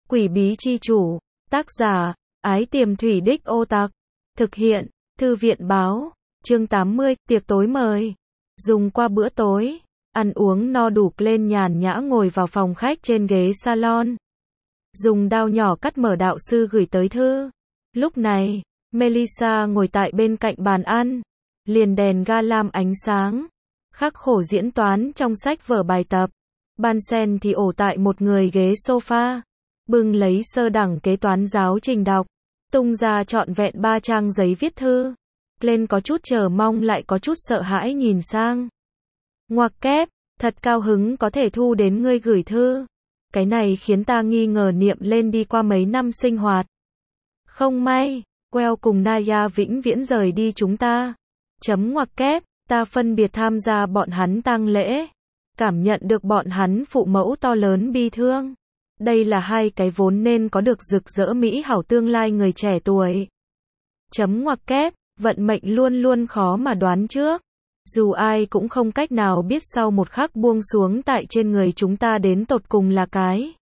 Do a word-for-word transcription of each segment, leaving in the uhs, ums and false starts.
Quỷ bí chi chủ, tác giả, Ái Tiềm Thủy Đích Ô Tặc, thực hiện, Thư viện báo, chương tám mươi, tiệc tối mời. Dùng qua bữa tối, ăn uống no đủ, lên nhàn nhã ngồi vào phòng khách trên ghế salon. Dùng dao nhỏ cắt mở đạo sư gửi tới thư. Lúc này, Melissa ngồi tại bên cạnh bàn ăn, liền đèn ga lam ánh sáng, khắc khổ diễn toán trong sách vở bài tập. Bansen thì ổ tại một người ghế sofa, bưng lấy sơ đẳng kế toán giáo trình đọc, tung ra trọn vẹn ba trang giấy viết thư. Lên có chút chờ mong lại có chút sợ hãi nhìn sang. Ngoặc kép, thật cao hứng có thể thu đến ngươi gửi thư. Cái này khiến ta nghi ngờ niệm lên đi qua mấy năm sinh hoạt. Không may, Queo cùng Naya vĩnh viễn rời đi chúng ta. Chấm ngoặc kép, ta phân biệt tham gia bọn hắn tang lễ. Cảm nhận được bọn hắn phụ mẫu to lớn bi thương. Đây là hai cái vốn nên có được rực rỡ mỹ hảo tương lai người trẻ tuổi. Chấm ngoặc kép, vận mệnh luôn luôn khó mà đoán trước. Dù ai cũng không cách nào biết sau một khắc buông xuống tại trên người chúng ta đến tột cùng là cái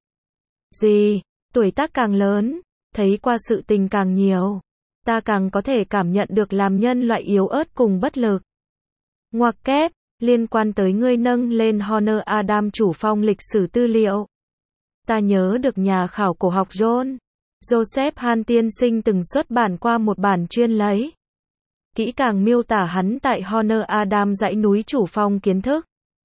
gì. Tuổi tác càng lớn, thấy qua sự tình càng nhiều, ta càng có thể cảm nhận được làm nhân loại yếu ớt cùng bất lực. Ngoặc kép, liên quan tới ngươi nâng lên Honor Adam chủ phong lịch sử tư liệu. Ta nhớ được nhà khảo cổ học John Joseph Han tiên sinh từng xuất bản qua một bản chuyên lấy kỹ càng miêu tả hắn tại Honor Adam dãy núi chủ phong kiến thức.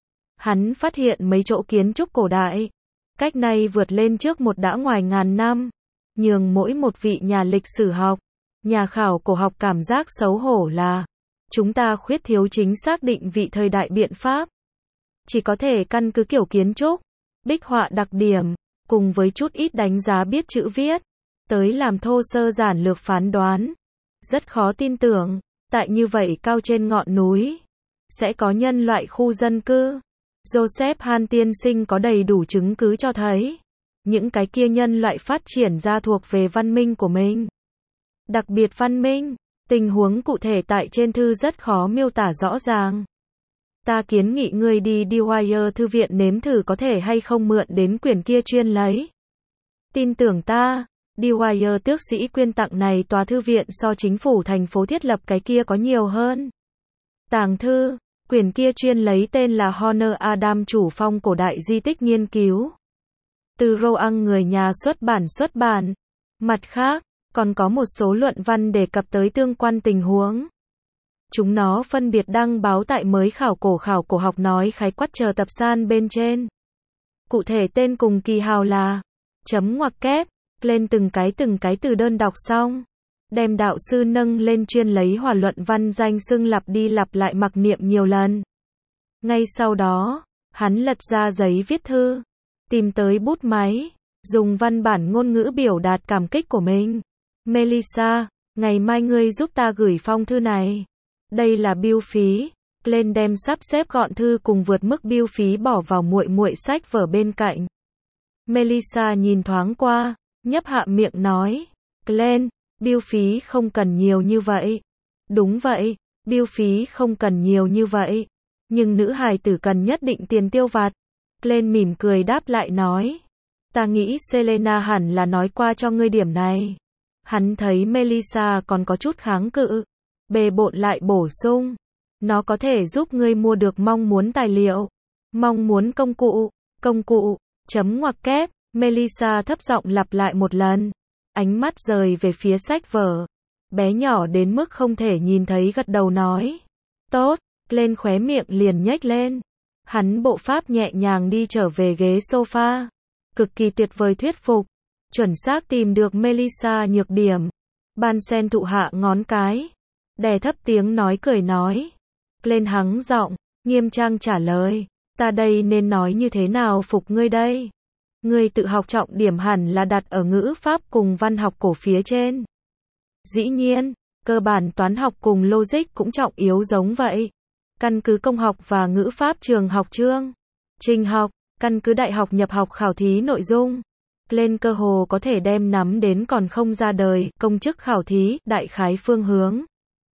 Hắn phát hiện mấy chỗ kiến trúc cổ đại, cách nay vượt lên trước một đã ngoài ngàn năm, nhường mỗi một vị nhà lịch sử học, nhà khảo cổ học cảm giác xấu hổ là chúng ta khuyết thiếu chính xác định vị thời đại biện pháp. Chỉ có thể căn cứ kiểu kiến trúc, bích họa đặc điểm, cùng với chút ít đánh giá biết chữ viết, tới làm thô sơ giản lược phán đoán. Rất khó tin tưởng, tại như vậy cao trên ngọn núi, sẽ có nhân loại khu dân cư. Joseph Han tiên sinh có đầy đủ chứng cứ cho thấy, những cái kia nhân loại phát triển ra thuộc về văn minh của mình. Đặc biệt văn minh, tình huống cụ thể tại trên thư rất khó miêu tả rõ ràng. Ta kiến nghị ngươi đi Dwyer thư viện nếm thử có thể hay không mượn đến quyển kia chuyên lấy. Tin tưởng ta, Dwyer tước sĩ quyên tặng này tòa thư viện so chính phủ thành phố thiết lập cái kia có nhiều hơn. Tàng thư, quyển kia chuyên lấy tên là Honor Adam chủ phong cổ đại di tích nghiên cứu. Từ Roang người nhà xuất bản xuất bản. Mặt khác, còn có một số luận văn đề cập tới tương quan tình huống. Chúng nó phân biệt đăng báo tại mới khảo cổ khảo cổ học nói khái quát chờ tập san bên trên. Cụ thể tên cùng kỳ hào là chấm ngoặc kép, lên từng cái từng cái từ đơn đọc xong. Đem đạo sư nâng lên chuyên lấy hòa luận văn danh xưng lặp đi lặp lại mặc niệm nhiều lần. Ngay sau đó, hắn lật ra giấy viết thư, tìm tới bút máy, dùng văn bản ngôn ngữ biểu đạt cảm kích của mình. Melissa, ngày mai ngươi giúp ta gửi phong thư này. Đây là bưu phí. Lên đem sắp xếp gọn thư cùng vượt mức bưu phí bỏ vào muội muội sách vở bên cạnh. Melissa nhìn thoáng qua, nhấp hạ miệng nói, Glenn, bưu phí không cần nhiều như vậy. Đúng vậy, bưu phí không cần nhiều như vậy. Nhưng nữ hài tử cần nhất định tiền tiêu vặt. Glenn mỉm cười đáp lại nói, ta nghĩ Selena hẳn là nói qua cho ngươi điểm này. Hắn thấy Melissa còn có chút kháng cự, bề bộn lại bổ sung, nó có thể giúp ngươi mua được mong muốn tài liệu, mong muốn công cụ, công cụ, chấm ngoặc kép. Melissa thấp giọng lặp lại một lần, ánh mắt rời về phía sách vở, bé nhỏ đến mức không thể nhìn thấy gật đầu nói, tốt. Lên khóe miệng liền nhếch lên, hắn bộ pháp nhẹ nhàng đi trở về ghế sofa, cực kỳ tuyệt vời thuyết phục, chuẩn xác tìm được Melissa nhược điểm. Bansen thụ hạ ngón cái, đè thấp tiếng nói cười nói, lên hắng giọng, nghiêm trang trả lời, ta đây nên nói như thế nào phục ngươi đây? Ngươi tự học trọng điểm hẳn là đặt ở ngữ pháp cùng văn học cổ phía trên. Dĩ nhiên, cơ bản toán học cùng logic cũng trọng yếu giống vậy. Căn cứ công học và ngữ pháp trường học chương trình học, căn cứ đại học nhập học khảo thí nội dung. Lên cơ hồ có thể đem nắm đến còn không ra đời, công chức khảo thí, đại khái phương hướng.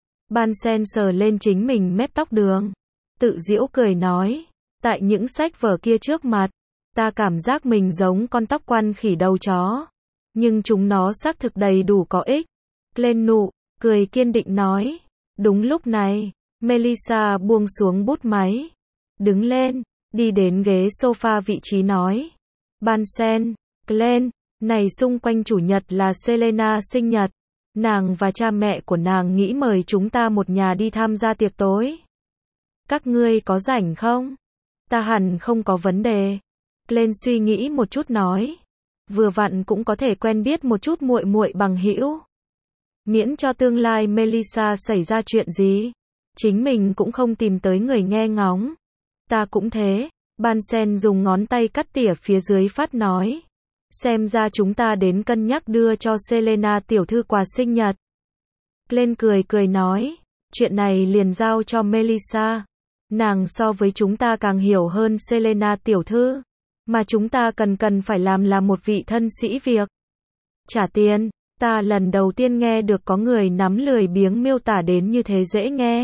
Bansen sờ lên chính mình mép tóc đường, tự giễu cười nói, tại những sách vở kia trước mặt, ta cảm giác mình giống con tóc quăn khỉ đầu chó. nhưng chúng nó xác thực đầy đủ có ích. Glenn nụ, cười kiên định nói. Đúng lúc này, Melissa buông xuống bút máy. Đứng lên, đi đến ghế sofa vị trí nói. Bunsen, Glenn, này xung quanh chủ nhật là Selena sinh nhật. Nàng và cha mẹ của nàng nghĩ mời chúng ta một nhà đi tham gia tiệc tối. Các ngươi có rảnh không? Ta hẳn không có vấn đề. Glenn suy nghĩ một chút nói. Vừa vặn cũng có thể quen biết một chút muội muội bằng hữu. Miễn cho tương lai Melissa xảy ra chuyện gì, chính mình cũng không tìm tới người nghe ngóng. Ta cũng thế. Bunsen dùng ngón tay cắt tỉa phía dưới phát nói. Xem ra chúng ta đến cân nhắc đưa cho Selena tiểu thư quà sinh nhật. Glenn cười cười nói. Chuyện này liền giao cho Melissa. Nàng so với chúng ta càng hiểu hơn Selena tiểu thư. Mà chúng ta cần cần phải làm là một vị thân sĩ việc. Trả tiền. Ta lần đầu tiên nghe được có người nắm lười biếng miêu tả đến như thế dễ nghe.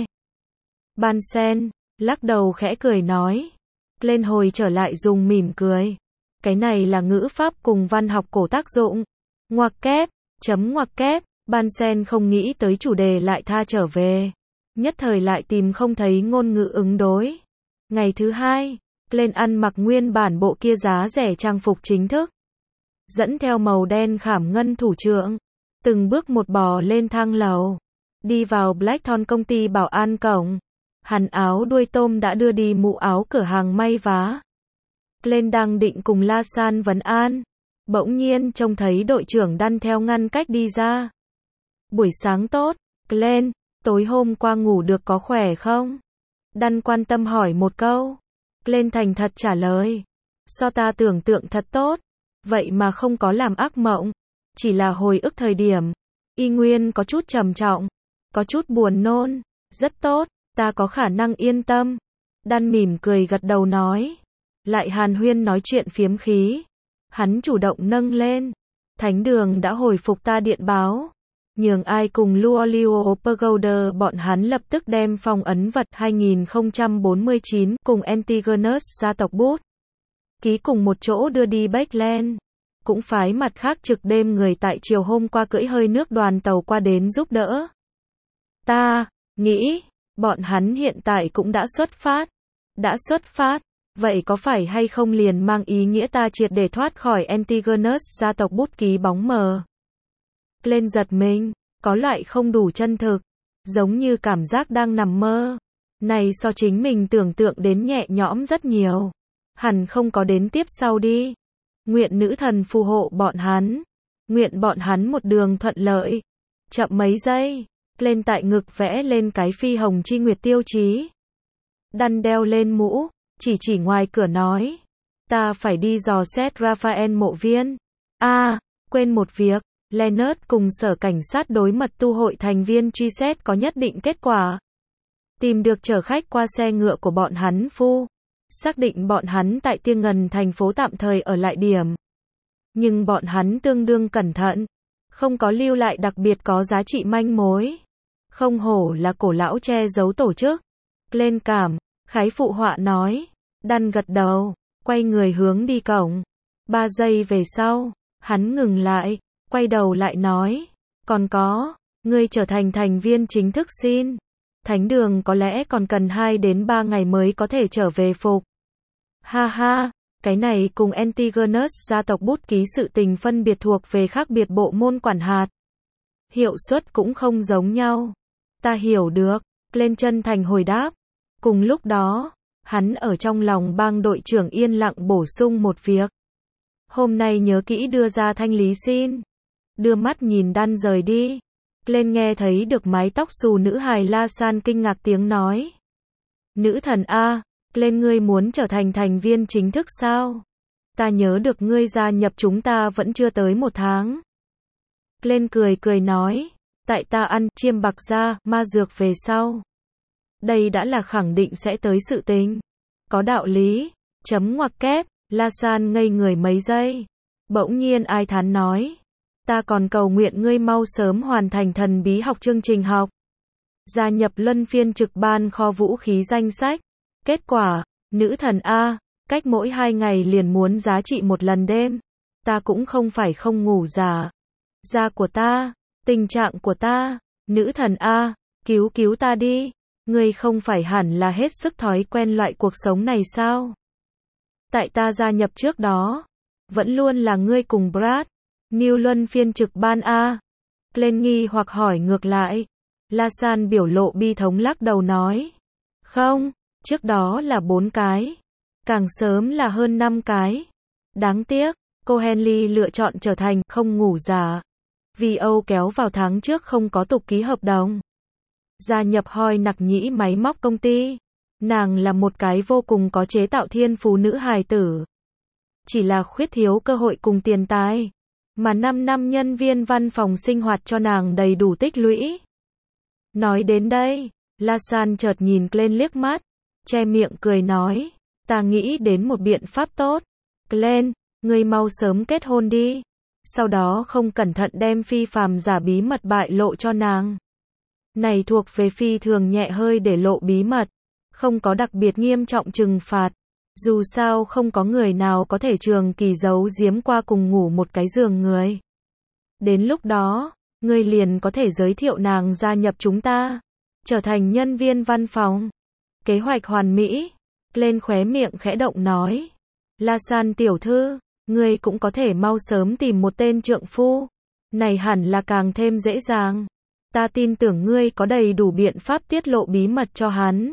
Bunsen lắc đầu khẽ cười nói. Glenn hồi trở lại dùng mỉm cười. Cái này là ngữ pháp cùng văn học cổ tác dụng. Ngoặc kép, chấm ngoặc kép. Bunsen không nghĩ tới chủ đề lại tha trở về. Nhất thời lại tìm không thấy ngôn ngữ ứng đối. Ngày thứ hai, Glenn ăn mặc nguyên bản bộ kia giá rẻ trang phục chính thức. Dẫn theo màu đen khảm ngân thủ trưởng. Từng bước một bò lên thang lầu. Đi vào Blackthorn công ty bảo an cổng. Hắn áo đuôi tôm đã đưa đi mũ áo cửa hàng may vá. Glenn đang định cùng La San vấn an. Bỗng nhiên trông thấy đội trưởng Đan theo ngăn cách đi ra. Buổi sáng tốt, Glenn, tối hôm qua ngủ được có khỏe không? Đan quan tâm hỏi một câu. Glenn thành thật trả lời. So ta tưởng tượng thật tốt. Vậy mà không có làm ác mộng. Chỉ là hồi ức thời điểm. Y nguyên có chút trầm trọng. Có chút buồn nôn. Rất tốt, ta có khả năng yên tâm. Đan mỉm cười gật đầu nói. Lại hàn huyên nói chuyện phiếm khí. Hắn chủ động nâng lên. Thánh đường đã hồi phục ta điện báo. Nhường ai cùng Luolio Pagoda bọn hắn lập tức đem phong ấn vật hai không bốn chín cùng Antigonus gia tộc bút. Ký cùng một chỗ đưa đi Backland. Cũng phái mặt khác trực đêm người tại chiều hôm qua cưỡi hơi nước đoàn tàu qua đến giúp đỡ. Ta nghĩ, bọn hắn hiện tại cũng đã xuất phát. Đã xuất phát, vậy có phải hay không liền mang ý nghĩa ta triệt để thoát khỏi Antigonus gia tộc bút ký bóng mờ. Glenn giật mình, có loại không đủ chân thực, giống như cảm giác đang nằm mơ. Này so chính mình tưởng tượng đến nhẹ nhõm rất nhiều. Hẳn không có đến tiếp sau đi. Nguyện nữ thần phù hộ bọn hắn. Nguyện bọn hắn một đường thuận lợi. Chậm mấy giây, Glenn tại ngực vẽ lên cái phi hồng chi nguyệt tiêu chí. Đan đeo lên mũ, chỉ chỉ ngoài cửa nói. Ta phải đi dò xét Raphael mộ viên. a à, quên một việc. Leonard cùng sở cảnh sát đối mật tu hội thành viên truy xét có nhất định kết quả. Tìm được chở khách qua xe ngựa của bọn hắn phu. Xác định bọn hắn tại Tiên Ngần thành phố tạm thời ở lại điểm. Nhưng bọn hắn tương đương cẩn thận. Không có lưu lại đặc biệt có giá trị manh mối. Không hổ là cổ lão che giấu tổ chức. Glenn cảm, khái phụ họa nói. Đan gật đầu, quay người hướng đi cổng. Ba giây về sau, hắn ngừng lại. Quay đầu lại nói, còn có, ngươi trở thành thành viên chính thức xin. Thánh đường có lẽ còn cần hai đến ba ngày mới có thể trở về phục. Ha ha, cái này cùng Antigonus gia tộc bút ký sự tình phân biệt thuộc về khác biệt bộ môn quản hạt. Hiệu suất cũng không giống nhau. Ta hiểu được, Glenn chân thành hồi đáp. Cùng lúc đó, hắn ở trong lòng bang đội trưởng yên lặng bổ sung một việc. Hôm nay nhớ kỹ đưa ra thanh lý xin. Đưa mắt nhìn Đan rời đi. Glenn nghe thấy được mái tóc xù nữ hài La San kinh ngạc tiếng nói. Nữ thần A, Glenn ngươi muốn trở thành thành viên chính thức sao? Ta nhớ được ngươi gia nhập chúng ta vẫn chưa tới một tháng. Glenn cười cười nói. Tại ta ăn chiêm bạc da, ma dược về sau. Đây đã là khẳng định sẽ tới sự tình. Có đạo lý. Chấm ngoặc kép. La San ngây người mấy giây. Bỗng nhiên ai thán nói. Ta còn cầu nguyện ngươi mau sớm hoàn thành thần bí học chương trình học. Gia nhập luân phiên trực ban kho vũ khí danh sách. Kết quả, nữ thần A, cách mỗi hai ngày liền muốn giá trị một lần đêm. Ta cũng không phải không ngủ giả. Da của ta, tình trạng của ta, nữ thần a, cứu cứu ta đi. Ngươi không phải hẳn là hết sức thói quen loại cuộc sống này sao? Tại ta gia nhập trước đó, vẫn luôn là ngươi cùng Brad, Neil luân phiên trực ban a. Glenn nghi hoặc hỏi ngược lại. Lasan biểu lộ bi thống lắc đầu nói. Không, trước đó là bốn cái. Càng sớm là hơn năm cái. Đáng tiếc, cô Henley lựa chọn trở thành không ngủ giả. Vì Âu kéo vào tháng trước không có tục ký hợp đồng. Gia nhập hoi nặc nhĩ máy móc công ty. Nàng là một cái vô cùng có chế tạo thiên phú nữ hài tử. Chỉ là khuyết thiếu cơ hội cùng tiền tài. Mà năm năm nhân viên văn phòng sinh hoạt cho nàng đầy đủ tích lũy. Nói đến đây, Lasan chợt nhìn Glenn liếc mắt, che miệng cười nói, ta nghĩ đến một biện pháp tốt. Glenn, ngươi mau sớm kết hôn đi. Sau đó không cẩn thận đem phi phàm giả bí mật bại lộ cho nàng. Này thuộc về phi thường nhẹ hơi để lộ bí mật, không có đặc biệt nghiêm trọng trừng phạt. Dù sao không có người nào có thể trường kỳ giấu giếm qua cùng ngủ một cái giường người. Đến lúc đó, ngươi liền có thể giới thiệu nàng gia nhập chúng ta, trở thành nhân viên văn phòng. Kế hoạch hoàn mỹ. Lên khóe miệng khẽ động nói. Lasan tiểu thư, ngươi cũng có thể mau sớm tìm một tên trượng phu. Này hẳn là càng thêm dễ dàng. Ta tin tưởng ngươi có đầy đủ biện pháp tiết lộ bí mật cho hắn.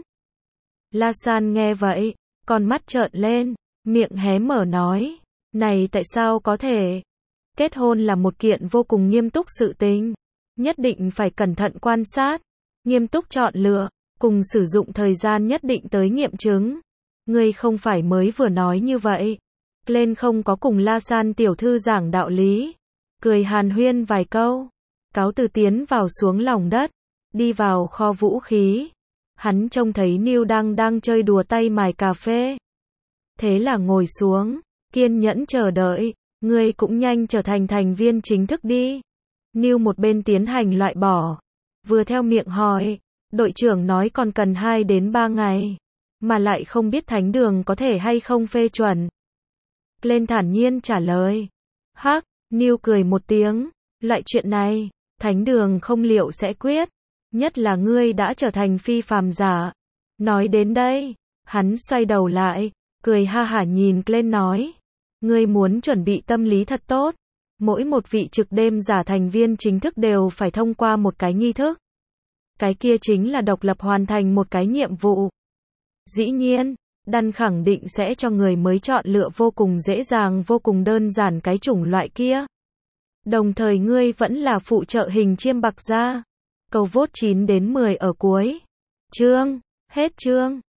Lasan nghe vậy, con mắt trợn lên, miệng hé mở nói. Này tại sao có thể? Kết hôn là một kiện vô cùng nghiêm túc sự tình. Nhất định phải cẩn thận quan sát, nghiêm túc chọn lựa, cùng sử dụng thời gian nhất định tới nghiệm chứng. Ngươi không phải mới vừa nói như vậy. Glenn không có cùng Lasan tiểu thư giảng đạo lý. Cười hàn huyên vài câu. Cáo từ tiến vào xuống lòng đất. Đi vào kho vũ khí. Hắn trông thấy Neil đang đang chơi đùa tay mài cà phê. Thế là ngồi xuống, kiên nhẫn chờ đợi. Ngươi cũng nhanh trở thành thành viên chính thức đi. Neil một bên tiến hành loại bỏ, vừa theo miệng hỏi, đội trưởng nói còn cần hai đến ba ngày, mà lại không biết thánh đường có thể hay không phê chuẩn. Glenn thản nhiên trả lời. Hắc, Neil cười một tiếng, loại chuyện này, thánh đường không liệu sẽ quyết, nhất là ngươi đã trở thành phi phàm giả. Nói đến đây, hắn xoay đầu lại, cười ha hả nhìn Glenn nói. Ngươi muốn chuẩn bị tâm lý thật tốt. Mỗi một vị trực đêm giả thành viên chính thức đều phải thông qua một cái nghi thức. Cái kia chính là độc lập hoàn thành một cái nhiệm vụ. Dĩ nhiên, Đan khẳng định sẽ cho người mới chọn lựa vô cùng dễ dàng vô cùng đơn giản cái chủng loại kia. Đồng thời ngươi vẫn là phụ trợ hình chiêm bạc gia. Câu vote chín đến mười ở cuối chương. Hết chương.